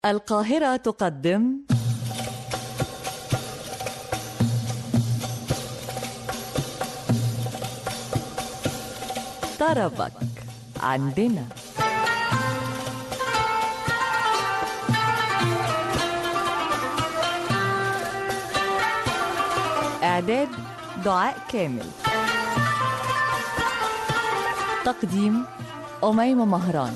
القاهرة تقدم طربك عندنا. إعداد دعاء كامل، تقديم أميمة مهران.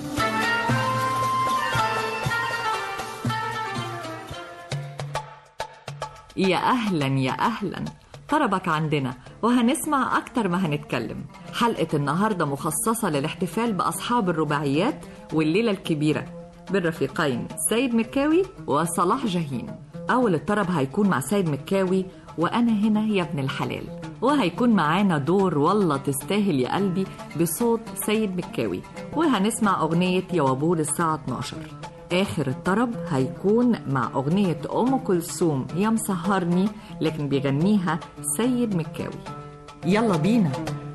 يا أهلا يا أهلا، طربك عندنا وهنسمع أكتر ما هنتكلم. حلقة النهاردة مخصصة للاحتفال بأصحاب الرباعيات والليلة الكبيرة بالرفيقين سيد مكاوي وصلاح جاهين. أول الطرب هيكون مع سيد مكاوي وأنا هنا يا ابن الحلال، وهيكون معانا دور والله تستاهل يا قلبي بصوت سيد مكاوي، وهنسمع أغنية يا وابور الساعة 12. آخر الطرب هيكون مع أغنية أم كلثوم يا مسهرني، لكن بيغنيها سيد مكاوي. يلا بينا.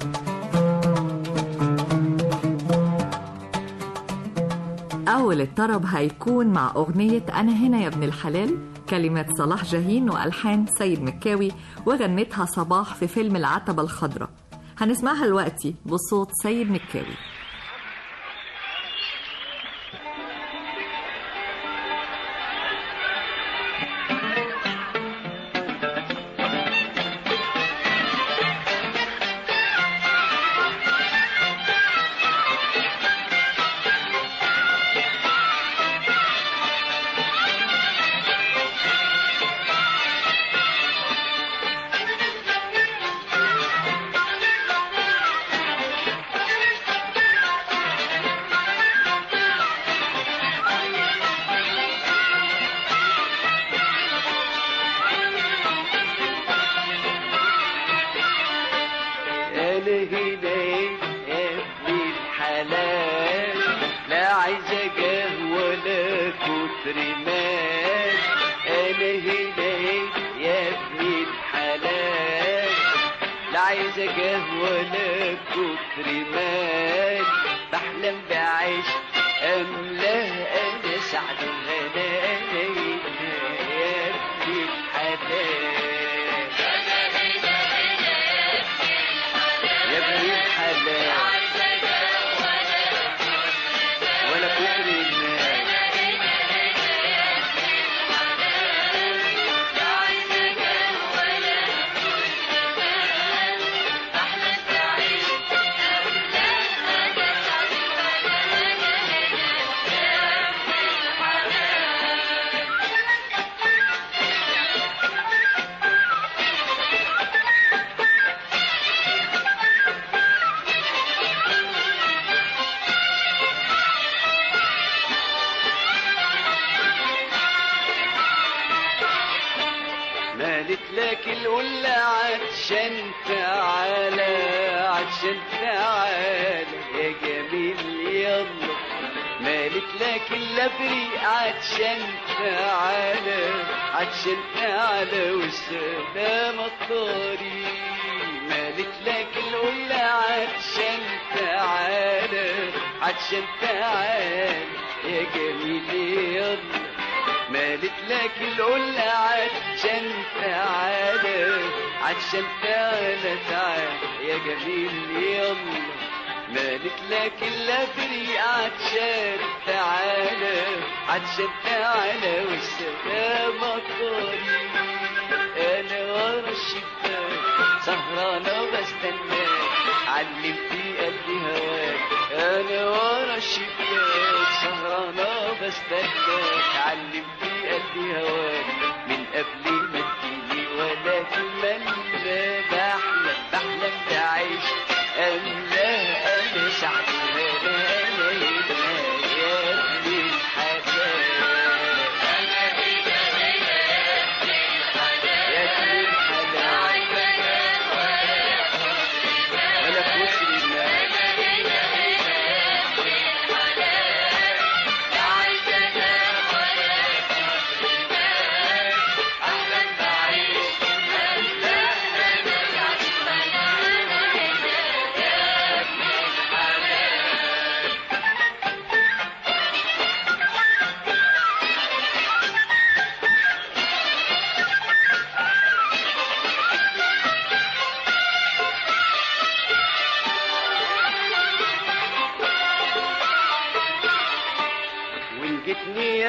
أول الطرب هيكون مع أغنية أنا هنا يا ابن الحلال، كلمات صلاح جاهين وألحان سيد مكاوي، وغنتها صباح في فيلم العتبة الخضراء. هنسمعها دلوقتي بصوت سيد مكاوي.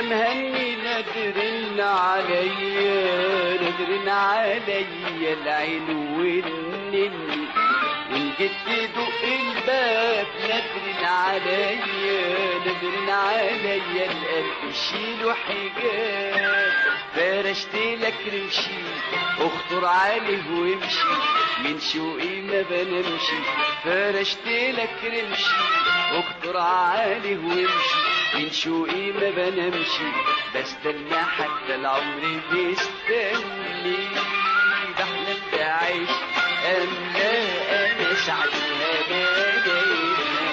يا مهني نادرين عليا نادرين عليا العين والنني، وإن جيت تدق الباب نادرين عليا نادرين عليا القلب شيلوا حجاب. فرشت لك رمشي اخطر عليه وامشي من شوقي ما بنمشي. فرشت لك رمشي اخطر عليه وامشي من شوقي ما بنمشي. بستنى حتى العمر بيستني، بحلم بعيش أملا أنا سعد الهبادي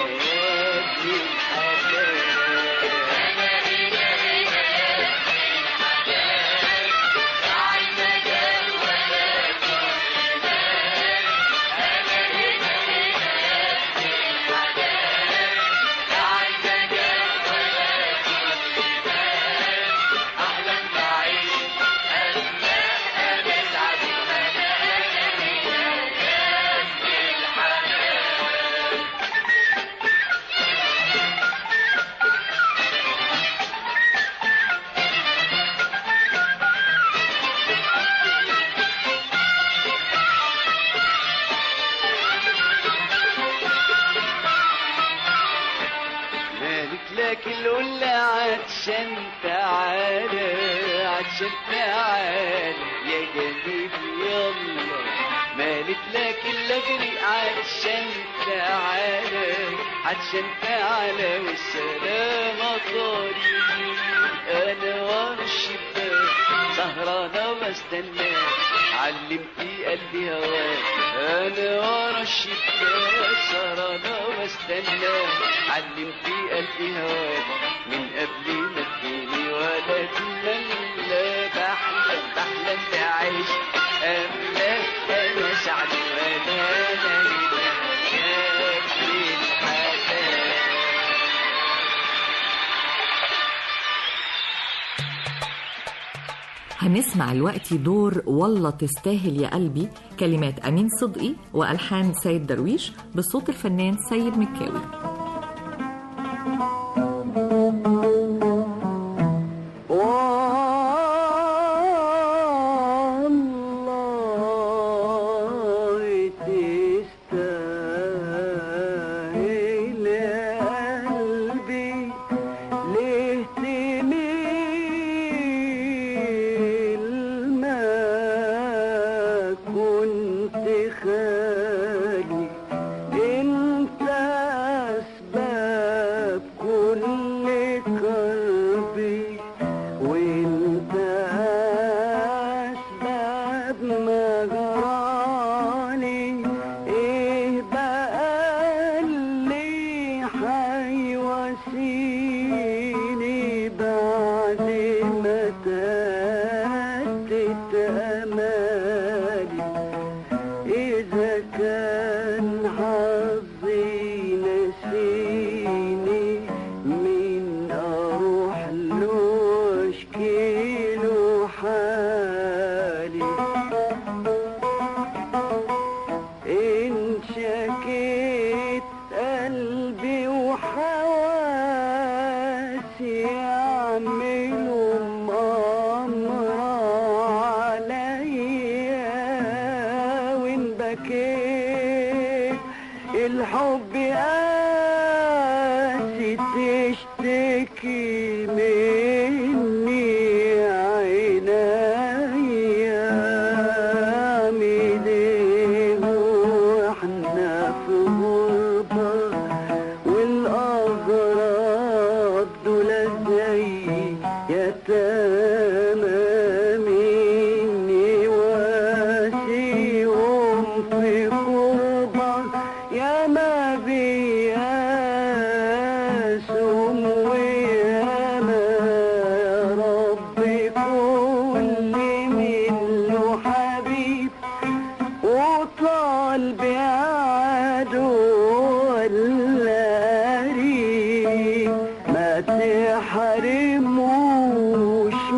عشان تعالى عشان تعالى يا جميل يلا مالك لك الا اجري عشان تعالى عشان تعالى والسلامة طريقي. انا ورا الشباك سهرانة واستناك علمتي قلبي هواك. انا ورا الشباك سهرانة واستناك علمتي قلبي هواك. من قبل ما تجيني ولا تملى بحلم بحلم بعيش أملا أنا سعد وأنا نايمة شايف الحياة. هنسمع الوقت دور والله تستاهل يا قلبي، كلمات أمين صدقي وألحان سيد درويش بصوت الفنان سيد مكاوي. الحب قاسي تشتكي مني عينيا. اعمل ايه واحنا في غربة والاغراب دول زي يتامى مني واسيهم في غربة يا ما بياسهم ويا ما يا ربي كل منه حبيب وطال بعدو ولا قريب ما تحرموش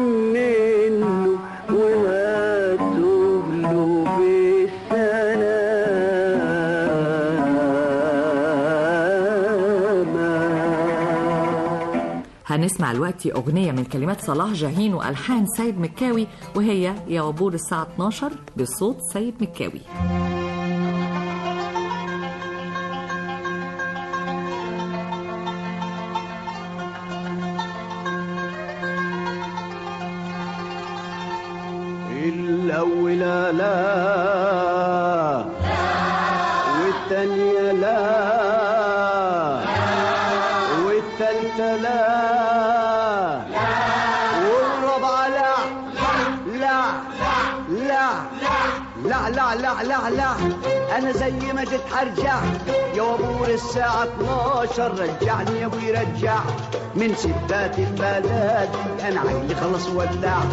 هنسمع دلوقتي أغنية من كلمات صلاح جاهين وألحان سيد مكاوي، وهي يا وبور الساعة 12 بصوت سيد مكاوي. الأولى لا والثانية لا والثالثة لا والرابعة لا لا لا لا لا لا لا لا. أنا زي ما جيت هرجع يا وبور الساعة 12، رجعني يا ابوي رجع من ستات البلد، أنا عقلي خلص ولع.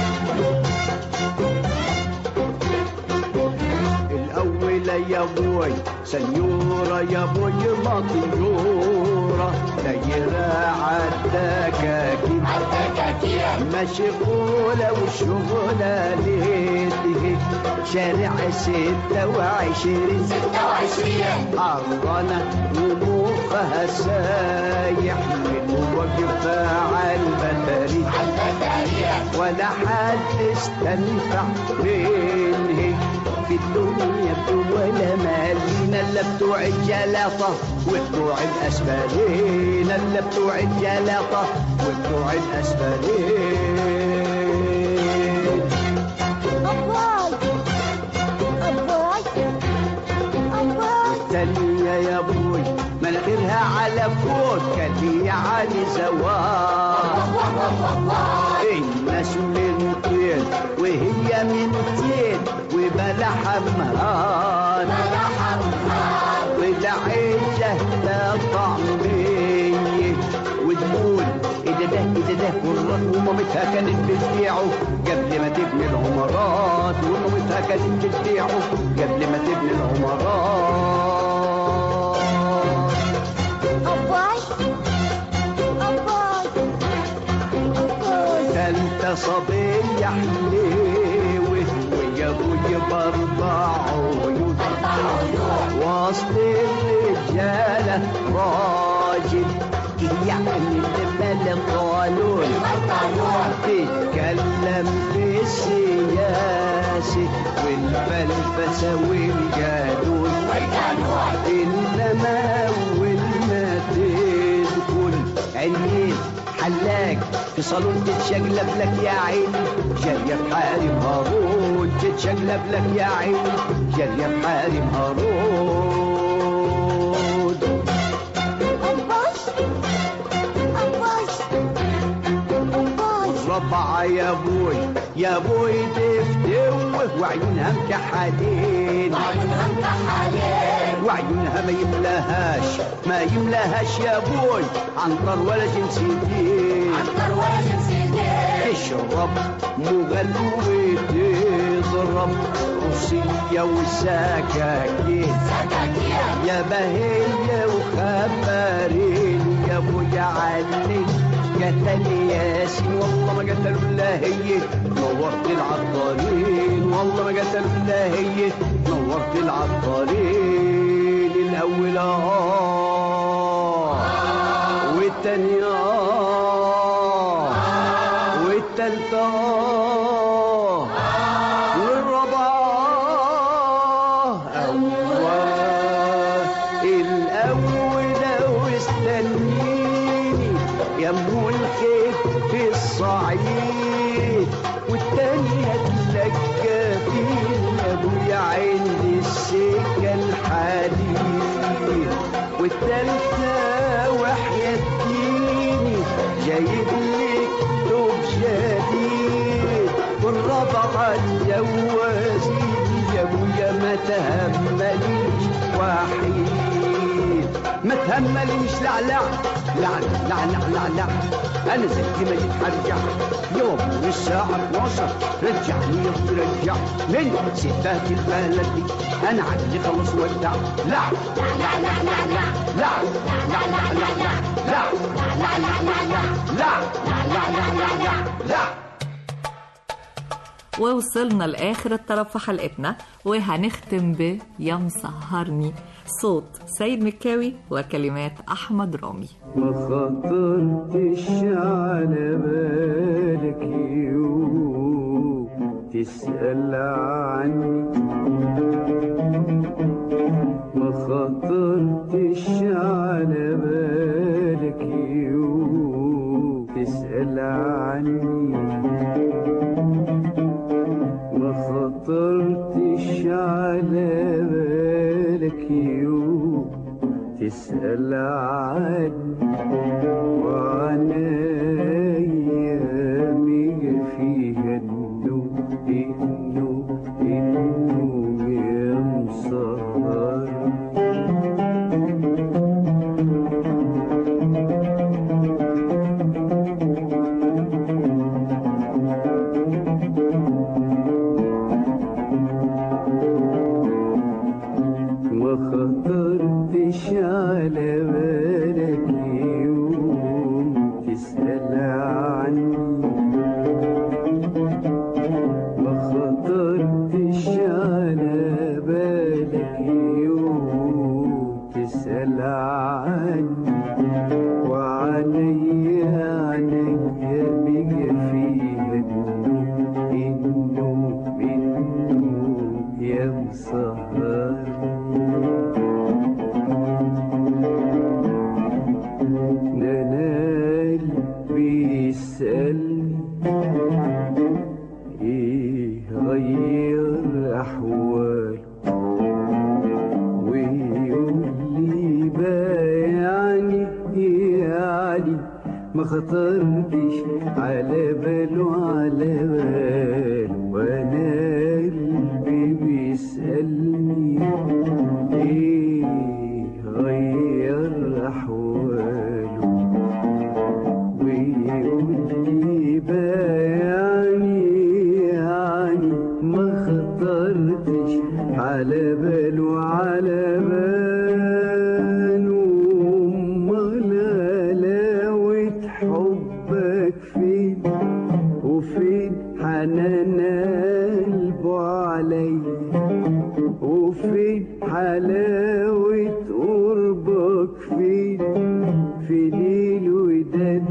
الأولى يا بوي سنيورة يا بوي مطيورة دايرة عالدكاكين مشغولة وشغلة ليته شارع 26 عرضنا وموقها سايح واقفة عالبطاري ولا حد استنفع منه في الدنيا ولا مالينا الا بتوع الجلاطة وبتوع الاسفلين، الا بتوع الجلاطة وبتوع الاسفلين. والتانية يا بوي مناخيرها على فوق كاللي علي زواج، الناس من طين وهي من طين وبلا حمهان ودعيته طعمية وتقول إذا ده والله ومامتها كانت بتبيعه قبل ما تبني العمارات، ومامتها كانت بتبيعه قبل ما تبني العمارات. تالتة صبية حليوة ويا ابوي برضع عيون وسط الرجالة راجل يعني لما القانون تتكلم في السياسة والفلسفة والقانون، إنما أول ما تدخل عينين حلاق في صالون تتشقلب لك يا عيني جارية بحارم هارون، تتشقلب لك يا عيني جارية بحارم هارون. والربعة يا بوي تفتوه وعيونها مكحلين وعيونها ما يملاهاش يا بوي عنطر ولا جنسيتين، تشرب مغلوة تضرب روسية وسكاكين يا بهية وخبرين يا بوي علي قتل ياسين والله ما قتلوا الا هي نورت العطارين، والله ما قتلوا الا هي نورت العطارين. الاولى والثانيه والثالثه والرابعه الاولى واستنيني يا ام الخير في الصعيد، والتانية تلقى فينا ابويا عند السكة الحديد، والتالتة وحياتيني جايب لك توب جديد، والرابعة جوازيني يا ابويا ما تهمليش وحيد، ما تهمليش لا لا لا لا لا لا لا. انا زي ما جيت هرجع يوم الساعة 12 رجعني يا ابوي رجع من ستات البلد دي، انا عقلي خلص ودع. لا لا لا لا لا لا لا لا لا لا لا لا لا لا لا لا. ووصلنا لآخر الطرف في حلقتنا، وهنختم ب يا مسهرني صوت سيد مكاوي وكلمات أحمد رامي. ما خطرتش على بالك يوم تسأل عني، ما خطرتش على بالك يوم تسأل عني، ما خطرتش على بالك يوم تسأل عني، وعن أيامي فيها النوم النوم النوم يا مسهر. ما خطرتش على بالك يوم تسأل عني، ما خطرتش على بالك يوم تسأل عني، وعليا عليا بيا فيها النوم النوم النوم يا مسهر. بيسألني ايه غير احواله، ويقول لي بايعني يعني ما خطرتش على باله على باله، وانا قلبي بيسألني ايه غير احواله، ويقول لي بايعني يعني ما خطرتش على باله على باله، امال غلاوة حبك فين وفين حنان قلبه عليا، وفين حلاوة قربك فين في ليل وداد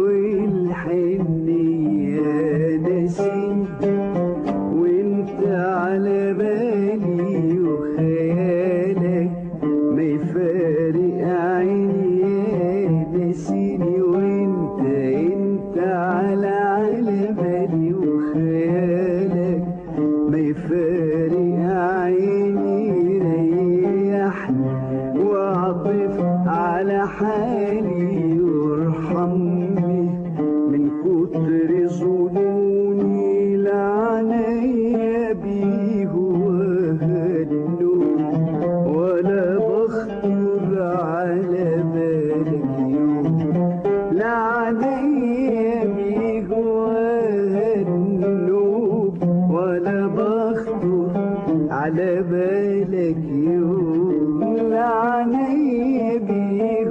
والحنية ناسين، وانت على بالي وخيالك ما يفارق عيني ناسيني، وانت على بالي وخيالك ما يفارق عيني، ريحني واعطف على حالي وارحمني من كتر ظنوني لعنيا بيه وهدنون، ولا بخطر على بالك يوم لعنيا بيه وهدنون، ولا بخطر على بالك يوم لعنيا بيه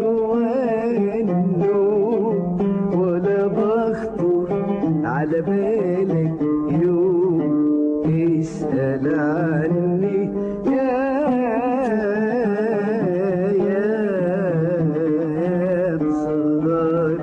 وهدنون، ولا بخطر على بالك يوم اسأل عني يا مسهر.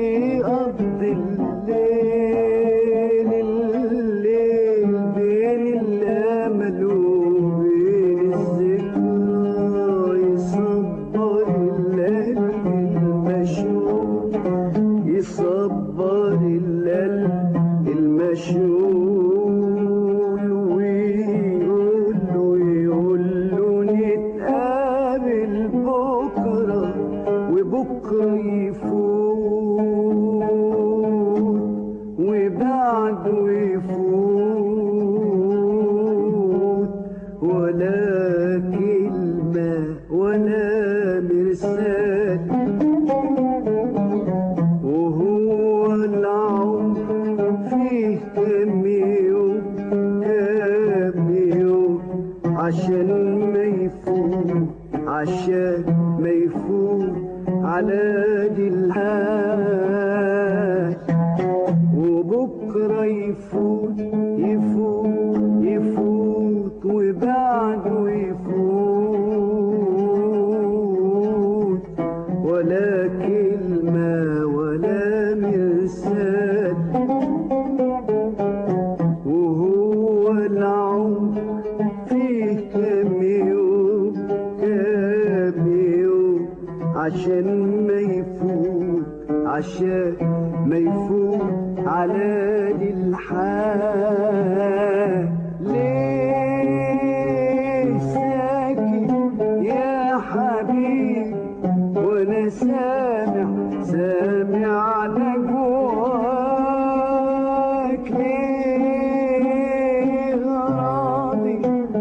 الليل بين مشغول ويقول له نتقابل بكرة وبكرة يفوت وبعده يفوت ولا كلمة ولا مرسال وهو العمر فيه كم يوم عشان ما يفوت على دي الحال وبكرة يفوت وبعده يفوت ولا كلمة ولا مرسال وهو العمر فيه كم يوم عشان ما يفوت على دي الحال ليه ساكت يا حبيبي وانا سامع نجواك ليه راضي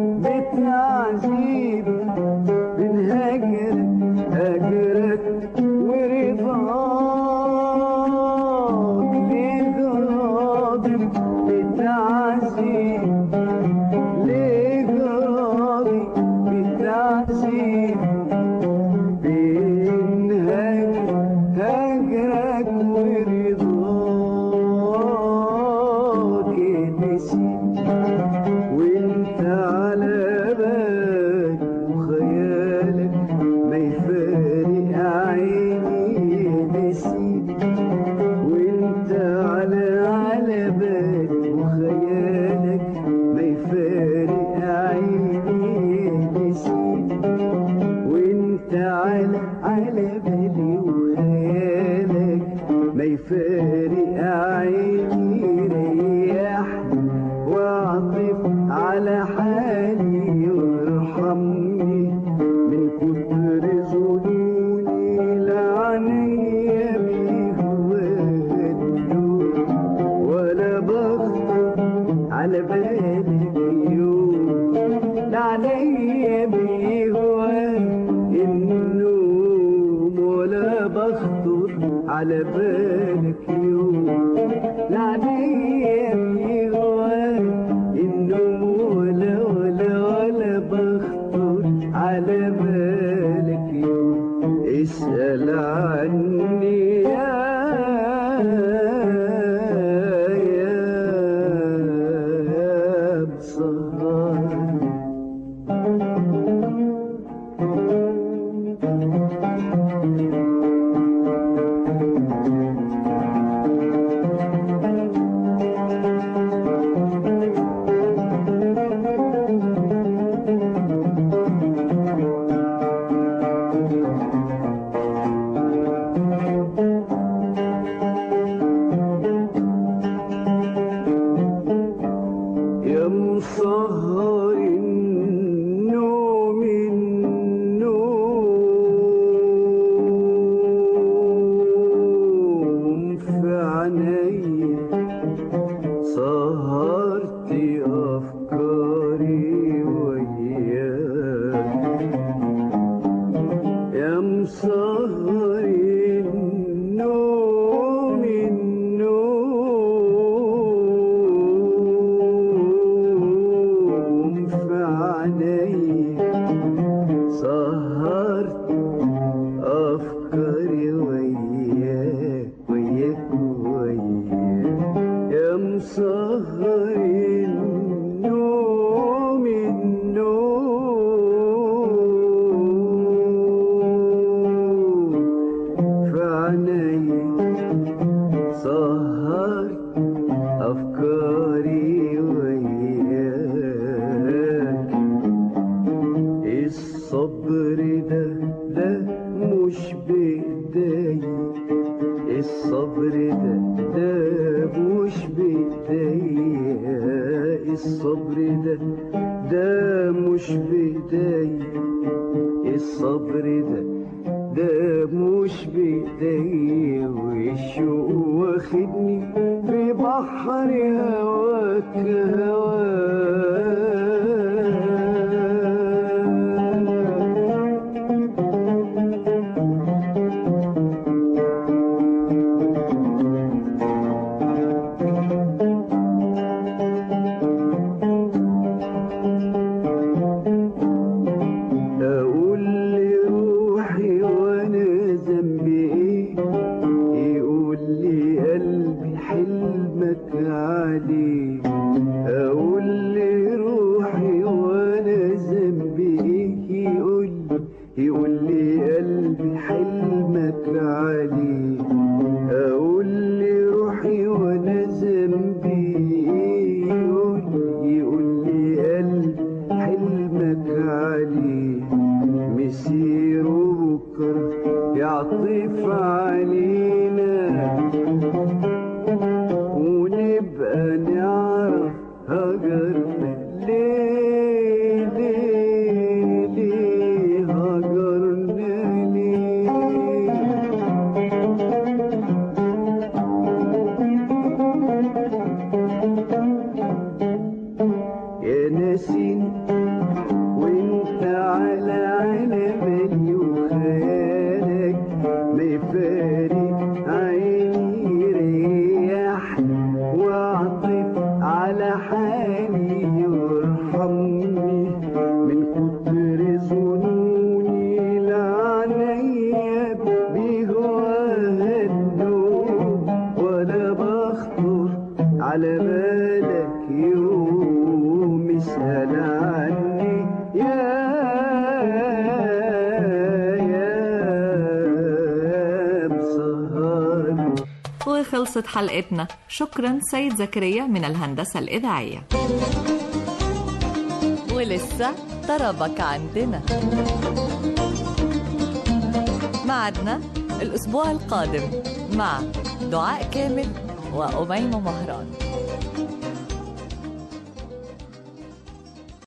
بتعذيب من هجرك ورضاك ليه راضي بتعذيب ليه راضي بتعذيب بين هجرك ورضاك نسيت وانت على بالك وخيالك ما يفارق عيني نسيت وانت على بالك وخيالك ما يفارق عيني نسيت وانت على بالي وخيالك ما يفارق عيني ريحني واعطف على حالي وارحمني من كتر ظنوني لعنيا بيهوالي ولا بخطر على بالي يوم لعنيا بيهوالي النوم ولا بخطر على بالك يوم لعنيا بيهوالي النوم ولا بخطر على بالك يوم اسأل عني يا بصهار يا مسهر النوم في عيني سهرت أفكاري وياك يا مسهر النوم في عيني سهرت أفكاري وياك يا مسهر النوم في عيني سهرت أفكاري وياك الصبر ده مش بإيدي الصبر ده مش بإيدي الصبر ده مش بداية، الصبر ده مش بداية، والشوق واخدني في بحر هواك هواك. يقول لي قلبي حلمك عليه، اقول لي روحي وانا ذنبي ايه، يقول لي قلبي حلمك عليه، مسيره بكره يعطف علينا ونبقى نعرف هجرنا ليه ليه ليه هجرنا ليه. يا ناسين وانت على بالي وخيالك ما يفارق عيني رياح واعطف على حالي وارحمني من كتر ظنوني لعنيا بهواها النوم، ولا بخطر على بالك يوم اسأل عني يا مسهر. وخلصت حلقتنا. شكرا سيد زكريا من الهندسة الإذاعية. ولسه طربك عندنا، معدنا الأسبوع القادم مع دعاء كامل وأميمة مهران.